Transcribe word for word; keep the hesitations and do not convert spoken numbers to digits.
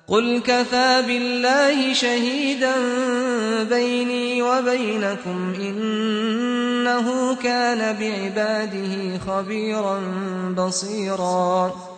قل كفى بالله شهيدا بيني وبينكم إنه كان بعباده خبيرا بصيرا